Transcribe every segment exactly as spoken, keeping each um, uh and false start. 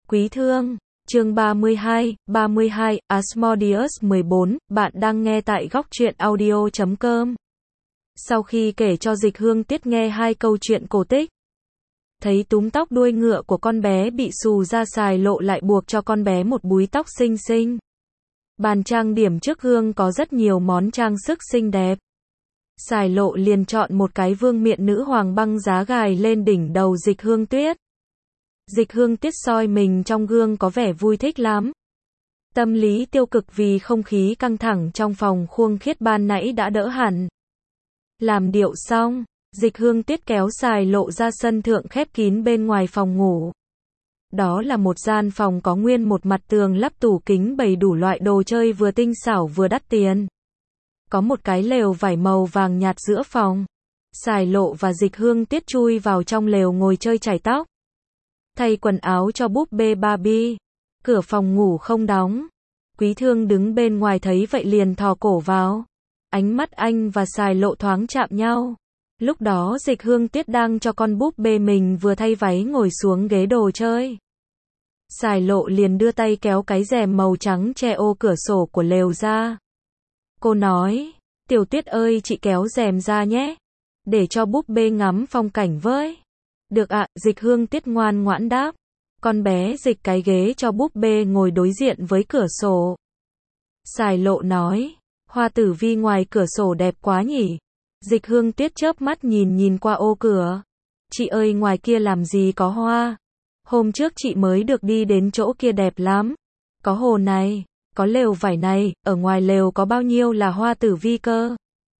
Quý thương, chương ba mươi hai, ba mươi hai, Asmodeus mười bốn, bạn đang nghe tại góc truyện audio chấm com. Sau khi kể cho Dịch Hương Tiết nghe hai câu chuyện cổ tích, thấy túm tóc đuôi ngựa của con bé bị xù ra, Sài Lộ lại buộc cho con bé một búi tóc xinh xinh. Bàn trang điểm trước gương có rất nhiều món trang sức xinh đẹp. Sài Lộ liền chọn một cái vương miện nữ hoàng băng giá gài lên đỉnh đầu Dịch Hương Tuyết. Dịch Hương Tiết soi mình trong gương có vẻ vui thích lắm. Tâm lý tiêu cực vì không khí căng thẳng trong phòng Khuông Khiết ban nãy đã đỡ hẳn. Làm điệu xong, Dịch Hương Tiết kéo Sài Lộ ra sân thượng khép kín bên ngoài phòng ngủ. Đó là một gian phòng có nguyên một mặt tường lắp tủ kính bày đủ loại đồ chơi vừa tinh xảo vừa đắt tiền. Có một cái lều vải màu vàng nhạt giữa phòng. Sài Lộ và Dịch Hương Tiết chui vào trong lều ngồi chơi chải tóc. Thay quần áo cho búp bê Barbie. Cửa phòng ngủ không đóng. Quý thương đứng bên ngoài thấy vậy liền thò cổ vào. Ánh mắt anh và Sài Lộ thoáng chạm nhau. Lúc đó Dịch Hương Tiết đang cho con búp bê mình vừa thay váy ngồi xuống ghế đồ chơi. Sài Lộ liền đưa tay kéo cái rèm màu trắng che ô cửa sổ của lều ra. Cô nói, Tiểu Tuyết ơi, chị kéo rèm ra nhé. Để cho búp bê ngắm phong cảnh với. Được ạ, Dịch Hương Tiết ngoan ngoãn đáp. Con bé dịch cái ghế cho búp bê ngồi đối diện với cửa sổ. Sài Lộ nói, hoa tử vi ngoài cửa sổ đẹp quá nhỉ. Dịch Hương Tiết chớp mắt nhìn nhìn qua ô cửa. Chị ơi, ngoài kia làm gì có hoa. Hôm trước chị mới được đi đến chỗ kia đẹp lắm. Có hồ này, có lều vải này, ở ngoài lều có bao nhiêu là hoa tử vi cơ.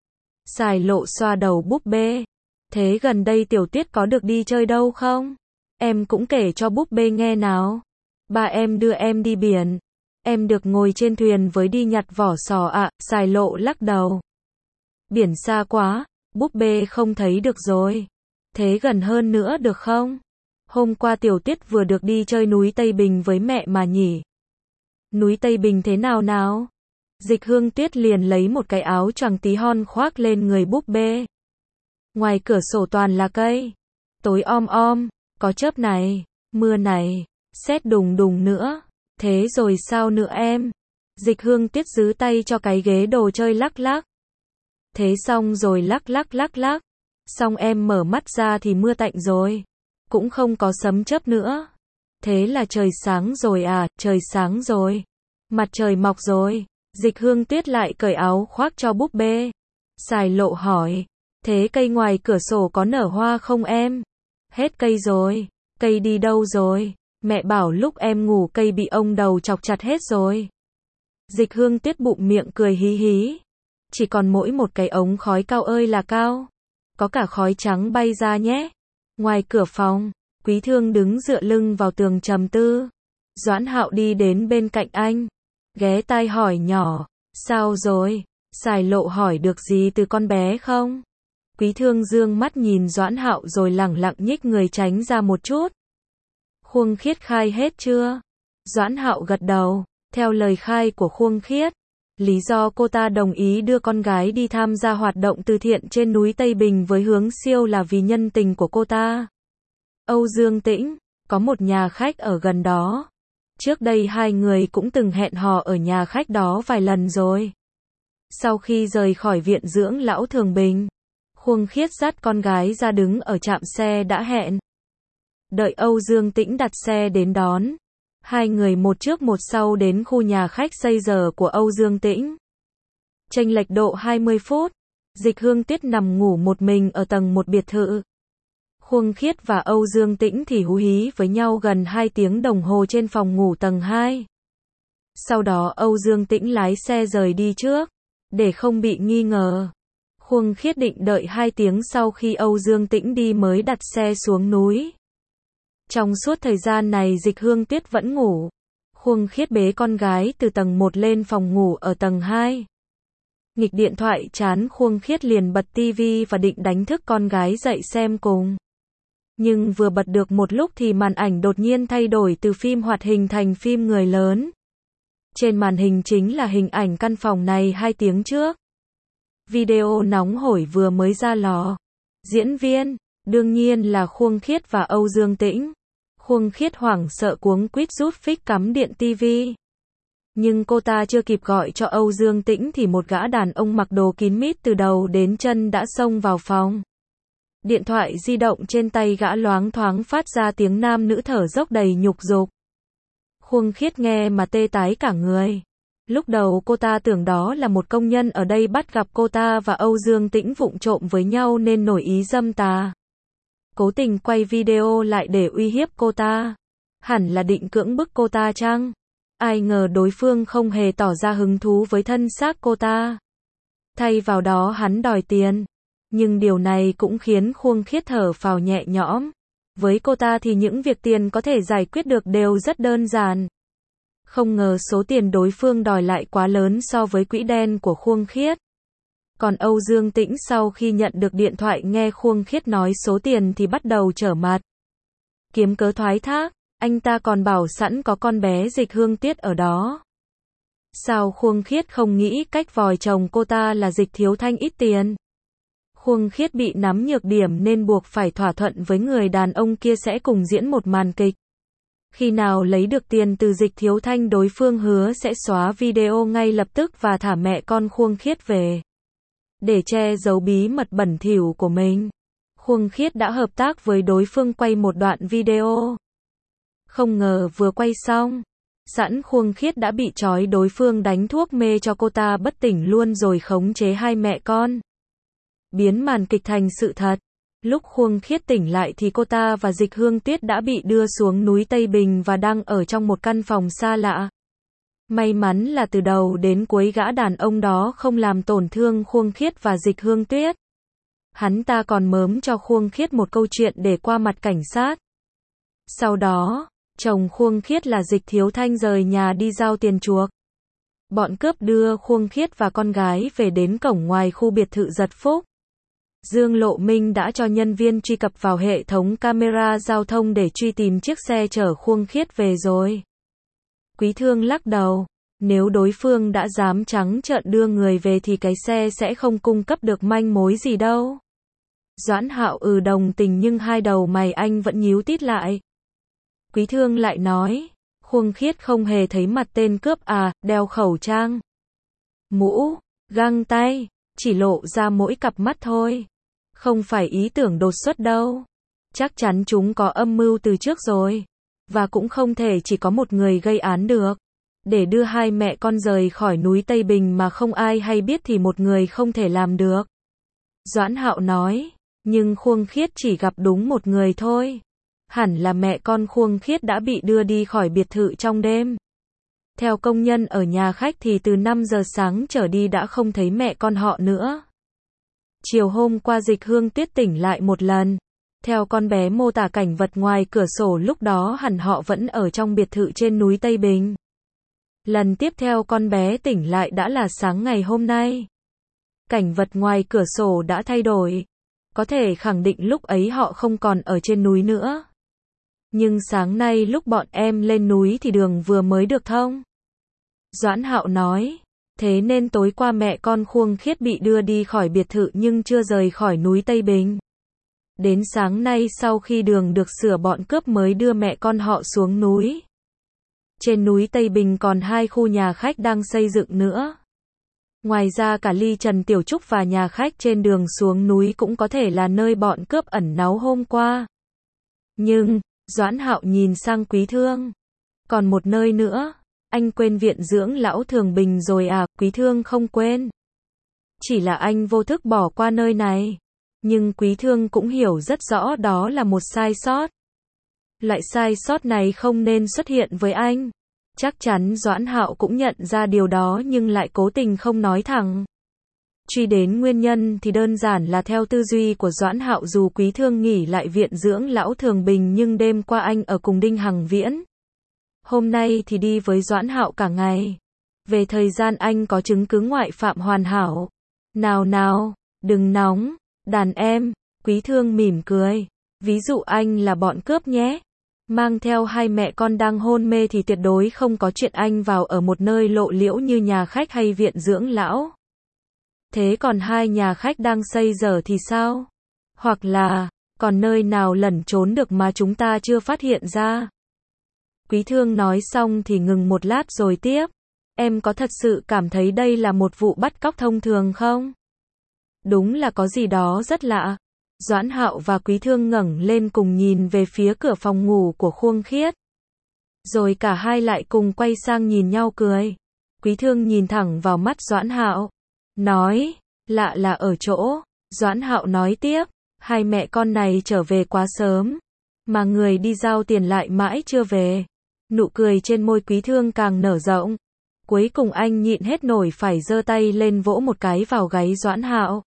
Sài Lộ xoa đầu búp bê. Thế gần đây Tiểu Tuyết có được đi chơi đâu không? Em cũng kể cho búp bê nghe nào. Ba em đưa em đi biển. Em được ngồi trên thuyền với đi nhặt vỏ sò ạ. À. Sài Lộ lắc đầu. Biển xa quá, búp bê không thấy được rồi. Thế gần hơn nữa được không? Hôm qua Tiểu Tuyết vừa được đi chơi núi Tây Bình với mẹ mà nhỉ. Núi Tây Bình thế nào nào? Dịch Hương Tiết liền lấy một cái áo choàng tí hon khoác lên người búp bê. Ngoài cửa sổ toàn là cây. Tối om om, có chớp này, mưa này, sét đùng đùng nữa. Thế rồi sao nữa em? Dịch Hương Tiết giữ tay cho cái ghế đồ chơi lắc lắc. Thế xong rồi lắc lắc lắc lắc. Xong em mở mắt ra thì mưa tạnh rồi. Cũng không có sấm chớp nữa. Thế là trời sáng rồi à, trời sáng rồi. Mặt trời mọc rồi. Dịch Hương Tiết lại cởi áo khoác cho búp bê. Sài Lộ hỏi. Thế cây ngoài cửa sổ có nở hoa không em? Hết cây rồi. Cây đi đâu rồi? Mẹ bảo lúc em ngủ cây bị ông đầu chọc chặt hết rồi. Dịch Hương Tiết bụng miệng cười hí hí. Chỉ còn mỗi một cái ống khói cao ơi là cao. Có cả khói trắng bay ra nhé. Ngoài cửa phòng, Quý thương đứng dựa lưng vào tường trầm tư. Doãn Hạo đi đến bên cạnh anh. Ghé tai hỏi nhỏ. Sao rồi? Sài Lộ hỏi được gì từ con bé không? Quý thương dương mắt nhìn Doãn Hạo rồi lẳng lặng nhích người tránh ra một chút. Khuông Khiết khai hết chưa? Doãn Hạo gật đầu. Theo lời khai của Khuông Khiết, lý do cô ta đồng ý đưa con gái đi tham gia hoạt động từ thiện trên núi Tây Bình với Hướng Siêu là vì nhân tình của cô ta. Âu Dương Tĩnh, có một nhà khách ở gần đó. Trước đây hai người cũng từng hẹn hò ở nhà khách đó vài lần rồi. Sau khi rời khỏi viện dưỡng lão Thường Bình, Khuông Khiết dắt con gái ra đứng ở trạm xe đã hẹn. Đợi Âu Dương Tĩnh đặt xe đến đón. Hai người một trước một sau đến khu nhà khách xây giờ của Âu Dương Tĩnh. Chênh lệch độ hai mươi phút. Dịch Hương Tiết nằm ngủ một mình ở tầng một biệt thự. Khuông Khiết và Âu Dương Tĩnh thì hú hí với nhau gần hai tiếng đồng hồ trên phòng ngủ tầng hai. Sau đó Âu Dương Tĩnh lái xe rời đi trước. Để không bị nghi ngờ, Khuông Khiết định đợi hai tiếng sau khi Âu Dương Tĩnh đi mới đặt xe xuống núi. Trong suốt thời gian này Dịch Hương Tiết vẫn ngủ. Khuông Khiết bế con gái từ tầng một lên phòng ngủ ở tầng hai. Nghịch điện thoại chán, Khuông Khiết liền bật tivi và định đánh thức con gái dậy xem cùng. Nhưng vừa bật được một lúc thì màn ảnh đột nhiên thay đổi từ phim hoạt hình thành phim người lớn. Trên màn hình chính là hình ảnh căn phòng này hai tiếng trước. Video nóng hổi vừa mới ra lò. Diễn viên, đương nhiên là Khuông Khiết và Âu Dương Tĩnh. Khuông Khiết hoảng sợ cuống quýt rút phích cắm điện tivi. Nhưng cô ta chưa kịp gọi cho Âu Dương Tĩnh thì một gã đàn ông mặc đồ kín mít từ đầu đến chân đã xông vào phòng. Điện thoại di động trên tay gã loáng thoáng phát ra tiếng nam nữ thở dốc đầy nhục dục. Khuông Khiết nghe mà tê tái cả người. Lúc đầu cô ta tưởng đó là một công nhân ở đây bắt gặp cô ta và Âu Dương Tĩnh vụng trộm với nhau nên nổi ý dâm tà. Cố tình quay video lại để uy hiếp cô ta. Hẳn là định cưỡng bức cô ta chăng? Ai ngờ đối phương không hề tỏ ra hứng thú với thân xác cô ta. Thay vào đó hắn đòi tiền. Nhưng điều này cũng khiến Khuông Khiết thở phào nhẹ nhõm. Với cô ta thì những việc tiền có thể giải quyết được đều rất đơn giản. Không ngờ số tiền đối phương đòi lại quá lớn so với quỹ đen của Khuông Khiết. Còn Âu Dương Tĩnh sau khi nhận được điện thoại nghe Khuông Khiết nói số tiền thì bắt đầu trở mặt. Kiếm cớ thoái thác, anh ta còn bảo sẵn có con bé Dịch Hương Tuyết ở đó. Sao Khuông Khiết không nghĩ cách vòi chồng cô ta là Dịch Thiếu Thanh ít tiền? Khuông Khiết bị nắm nhược điểm nên buộc phải thỏa thuận với người đàn ông kia sẽ cùng diễn một màn kịch. Khi nào lấy được tiền từ Dịch Thiếu Thanh đối phương hứa sẽ xóa video ngay lập tức và thả mẹ con Khuông Khiết về. Để che giấu bí mật bẩn thỉu của mình, Khuông Khiết đã hợp tác với đối phương quay một đoạn video. Không ngờ vừa quay xong, sẵn Khuông Khiết đã bị trói đối phương đánh thuốc mê cho cô ta bất tỉnh luôn rồi khống chế hai mẹ con. Biến màn kịch thành sự thật. Lúc Khuông Khiết tỉnh lại thì cô ta và Dịch Hương Tuyết đã bị đưa xuống núi Tây Bình và đang ở trong một căn phòng xa lạ. May mắn là từ đầu đến cuối gã đàn ông đó không làm tổn thương Khuông Khiết và Dịch Hương Tuyết. Hắn ta còn mớm cho Khuông Khiết một câu chuyện để qua mặt cảnh sát. Sau đó, chồng Khuông Khiết là Dịch Thiếu Thanh rời nhà đi giao tiền chuộc. Bọn cướp đưa Khuông Khiết và con gái về đến cổng ngoài khu biệt thự Giật Phúc. Dương Lộ Minh đã cho nhân viên truy cập vào hệ thống camera giao thông để truy tìm chiếc xe chở Khuông Khiết về rồi. Quý Thương lắc đầu, nếu đối phương đã dám trắng trợn đưa người về thì cái xe sẽ không cung cấp được manh mối gì đâu. Doãn Hạo ừ đồng tình nhưng hai đầu mày anh vẫn nhíu tít lại. Quý Thương lại nói, Khuông Khiết không hề thấy mặt tên cướp à, đeo khẩu trang, mũ, găng tay, chỉ lộ ra mỗi cặp mắt thôi. Không phải ý tưởng đột xuất đâu. Chắc chắn chúng có âm mưu từ trước rồi. Và cũng không thể chỉ có một người gây án được. Để đưa hai mẹ con rời khỏi núi Tây Bình mà không ai hay biết thì một người không thể làm được. Doãn Hạo nói, nhưng Khuông Khiết chỉ gặp đúng một người thôi. Hẳn là mẹ con Khuông Khiết đã bị đưa đi khỏi biệt thự trong đêm. Theo công nhân ở nhà khách thì từ năm giờ sáng trở đi đã không thấy mẹ con họ nữa. Chiều hôm qua Dịch Hương Tuyết tỉnh lại một lần. Theo con bé mô tả cảnh vật ngoài cửa sổ lúc đó hẳn họ vẫn ở trong biệt thự trên núi Tây Bình. Lần tiếp theo con bé tỉnh lại đã là sáng ngày hôm nay. Cảnh vật ngoài cửa sổ đã thay đổi. Có thể khẳng định lúc ấy họ không còn ở trên núi nữa. Nhưng sáng nay lúc bọn em lên núi thì đường vừa mới được thông. Doãn Hạo nói, thế nên tối qua mẹ con Khuông Khiết bị đưa đi khỏi biệt thự nhưng chưa rời khỏi núi Tây Bình. Đến sáng nay sau khi đường được sửa bọn cướp mới đưa mẹ con họ xuống núi. Trên núi Tây Bình còn hai khu nhà khách đang xây dựng nữa. Ngoài ra cả Ly Trần Tiểu Trúc và nhà khách trên đường xuống núi cũng có thể là nơi bọn cướp ẩn náu hôm qua. Nhưng, Doãn Hạo nhìn sang Quý Thương. Còn một nơi nữa. Anh quên viện dưỡng lão Thường Bình rồi à? Quý Thương không quên. Chỉ là anh vô thức bỏ qua nơi này. Nhưng Quý Thương cũng hiểu rất rõ đó là một sai sót. Loại sai sót này không nên xuất hiện với anh. Chắc chắn Doãn Hạo cũng nhận ra điều đó nhưng lại cố tình không nói thẳng. Truy đến nguyên nhân thì đơn giản là theo tư duy của Doãn Hạo dù Quý Thương nghỉ lại viện dưỡng lão Thường Bình nhưng đêm qua anh ở cùng Đinh Hằng Viễn. Hôm nay thì đi với Doãn Hạo cả ngày. Về thời gian anh có chứng cứ ngoại phạm hoàn hảo. Nào nào, đừng nóng, đàn em, Quý Thương mỉm cười. Ví dụ anh là bọn cướp nhé. Mang theo hai mẹ con đang hôn mê thì tuyệt đối không có chuyện anh vào ở một nơi lộ liễu như nhà khách hay viện dưỡng lão. Thế còn hai nhà khách đang xây dở thì sao? Hoặc là, còn nơi nào lẩn trốn được mà chúng ta chưa phát hiện ra. Quý Thương nói xong thì ngừng một lát rồi tiếp. Em có thật sự cảm thấy đây là một vụ bắt cóc thông thường không? Đúng là có gì đó rất lạ. Doãn Hạo và Quý Thương ngẩng lên cùng nhìn về phía cửa phòng ngủ của Khuông Khiết. Rồi cả hai lại cùng quay sang nhìn nhau cười. Quý Thương nhìn thẳng vào mắt Doãn Hạo. Nói, lạ là ở chỗ. Doãn Hạo nói tiếp, hai mẹ con này trở về quá sớm. Mà người đi giao tiền lại mãi chưa về. Nụ cười trên môi Quý Thương càng nở rộng. Cuối cùng anh nhịn hết nổi phải giơ tay lên vỗ một cái vào gáy Doãn Hạo.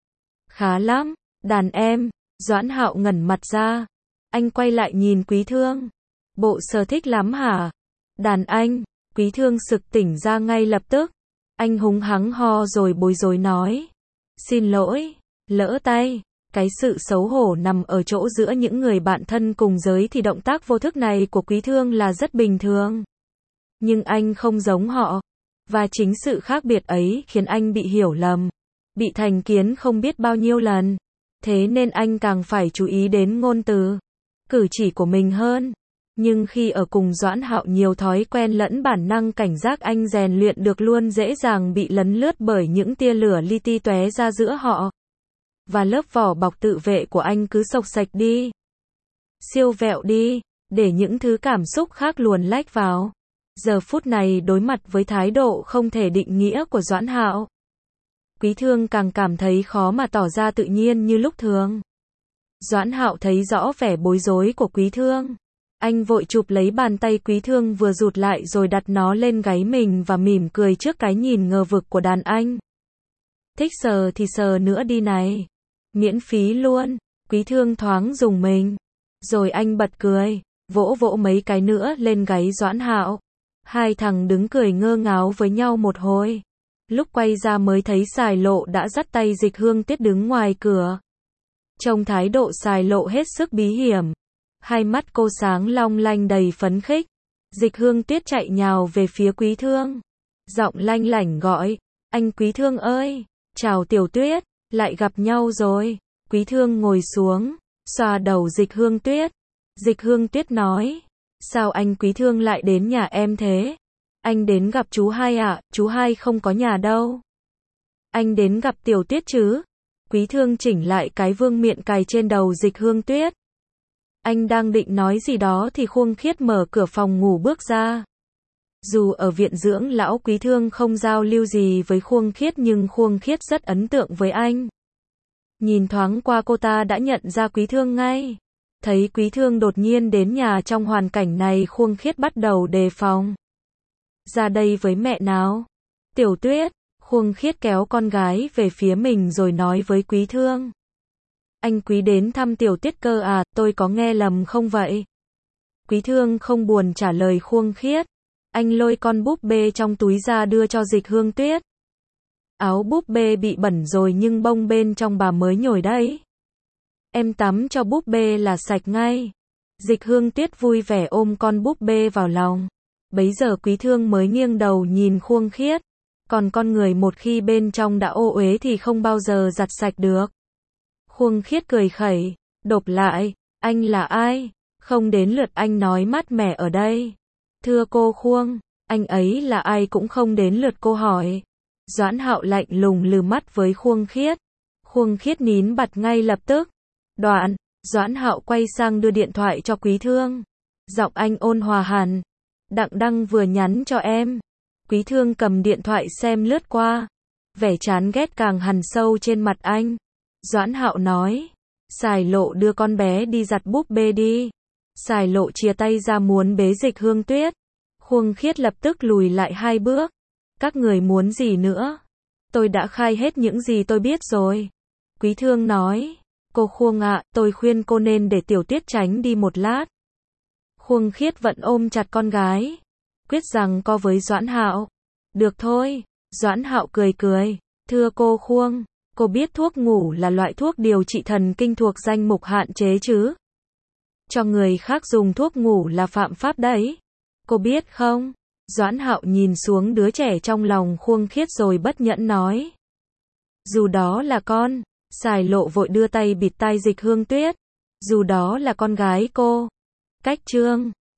Khá lắm, đàn em. Doãn Hạo ngẩn mặt ra. Anh quay lại nhìn Quý Thương. Bộ sở thích lắm hả? Đàn anh. Quý Thương sực tỉnh ra ngay lập tức. Anh húng hắng ho rồi bối rối nói. Xin lỗi, lỡ tay. Cái sự xấu hổ nằm ở chỗ giữa những người bạn thân cùng giới thì động tác vô thức này của Quý Thương là rất bình thường. Nhưng anh không giống họ. Và chính sự khác biệt ấy khiến anh bị hiểu lầm. Bị thành kiến không biết bao nhiêu lần. Thế nên anh càng phải chú ý đến ngôn từ, cử chỉ của mình hơn. Nhưng khi ở cùng Doãn Hạo nhiều thói quen lẫn bản năng cảnh giác anh rèn luyện được luôn dễ dàng bị lấn lướt bởi những tia lửa li ti tóe ra giữa họ. Và lớp vỏ bọc tự vệ của anh cứ xộc xệch đi. Siêu vẹo đi, để những thứ cảm xúc khác luồn lách vào. Giờ phút này đối mặt với thái độ không thể định nghĩa của Doãn Hạo. Quý Thương càng cảm thấy khó mà tỏ ra tự nhiên như lúc thường. Doãn Hạo thấy rõ vẻ bối rối của Quý Thương. Anh vội chụp lấy bàn tay Quý Thương vừa rụt lại rồi đặt nó lên gáy mình và mỉm cười trước cái nhìn ngờ vực của đàn anh. Thích sờ thì sờ nữa đi này. Miễn phí luôn. Quý Thương thoáng rùng mình. Rồi anh bật cười, vỗ vỗ mấy cái nữa lên gáy Doãn Hạo. Hai thằng đứng cười ngơ ngáo với nhau một hồi. Lúc quay ra mới thấy Sài Lộ đã dắt tay Dịch Hương Tuyết đứng ngoài cửa. Trông thái độ Sài Lộ hết sức bí hiểm. Hai mắt cô sáng long lanh đầy phấn khích. Dịch Hương Tuyết chạy nhào về phía Quý Thương. Giọng lanh lảnh gọi, anh Quý Thương ơi, chào Tiểu Tuyết, lại gặp nhau rồi. Quý Thương ngồi xuống, xoa đầu Dịch Hương Tuyết. Dịch Hương Tuyết nói, sao anh Quý Thương lại đến nhà em thế? Anh đến gặp chú hai ạ, à? Chú hai không có nhà đâu. Anh đến gặp Tiểu Tuyết chứ? Quý Thương chỉnh lại cái vương miện cài trên đầu Dịch Hương Tuyết. Anh đang định nói gì đó thì Khuông Khiết mở cửa phòng ngủ bước ra. Dù ở viện dưỡng lão Quý Thương không giao lưu gì với Khuông Khiết nhưng Khuông Khiết rất ấn tượng với anh. Nhìn thoáng qua cô ta đã nhận ra Quý Thương ngay. Thấy Quý Thương đột nhiên đến nhà trong hoàn cảnh này Khuông Khiết bắt đầu đề phòng. Ra đây với mẹ nào. Tiểu Tuyết. Khuông Khiết kéo con gái về phía mình rồi nói với Quý Thương. Anh Quý đến thăm Tiểu Tuyết cơ à, tôi có nghe lầm không vậy? Quý Thương không buồn trả lời Khuông Khiết. Anh lôi con búp bê trong túi ra đưa cho Dịch Hương Tuyết. Áo búp bê bị bẩn rồi nhưng bông bên trong bà mới nhồi đấy. Em tắm cho búp bê là sạch ngay. Dịch Hương Tuyết vui vẻ ôm con búp bê vào lòng. Bấy giờ Quý Thương mới nghiêng đầu nhìn Khuông Khiết. Còn con người một khi bên trong đã ô uế thì không bao giờ giặt sạch được. Khuông Khiết cười khẩy, đột lại, anh là ai? Không đến lượt anh nói mát mẻ ở đây. Thưa cô Khuông, anh ấy là ai cũng không đến lượt cô hỏi. Doãn Hạo lạnh lùng lừ mắt với Khuông Khiết. Khuông Khiết nín bặt ngay lập tức. Đoạn, Doãn Hạo quay sang đưa điện thoại cho Quý Thương. Giọng anh ôn hòa hẳn. Đặng Đăng vừa nhắn cho em. Quý Thương cầm điện thoại xem lướt qua. Vẻ chán ghét càng hằn sâu trên mặt anh. Doãn Hạo nói. Sài Lộ đưa con bé đi giặt búp bê đi. Sài Lộ chia tay ra muốn bế Dịch Hương Tuyết. Khuông Khiết lập tức lùi lại hai bước. Các người muốn gì nữa? Tôi đã khai hết những gì tôi biết rồi. Quý Thương nói. Cô Khuông ạ, tôi khuyên cô nên để Tiểu Tuyết tránh đi một lát. Khuông Khiết vẫn ôm chặt con gái. Quyết rằng co với Doãn Hạo. Được thôi. Doãn Hạo cười cười. Thưa cô Khuông, cô biết thuốc ngủ là loại thuốc điều trị thần kinh thuộc danh mục hạn chế chứ? Cho người khác dùng thuốc ngủ là phạm pháp đấy. Cô biết không? Doãn Hạo nhìn xuống đứa trẻ trong lòng Khuông Khiết rồi bất nhẫn nói. Dù đó là con. Sài Lộ vội đưa tay bịt tai Dịch Hương Tuyết. Dù đó là con gái cô. Cách chương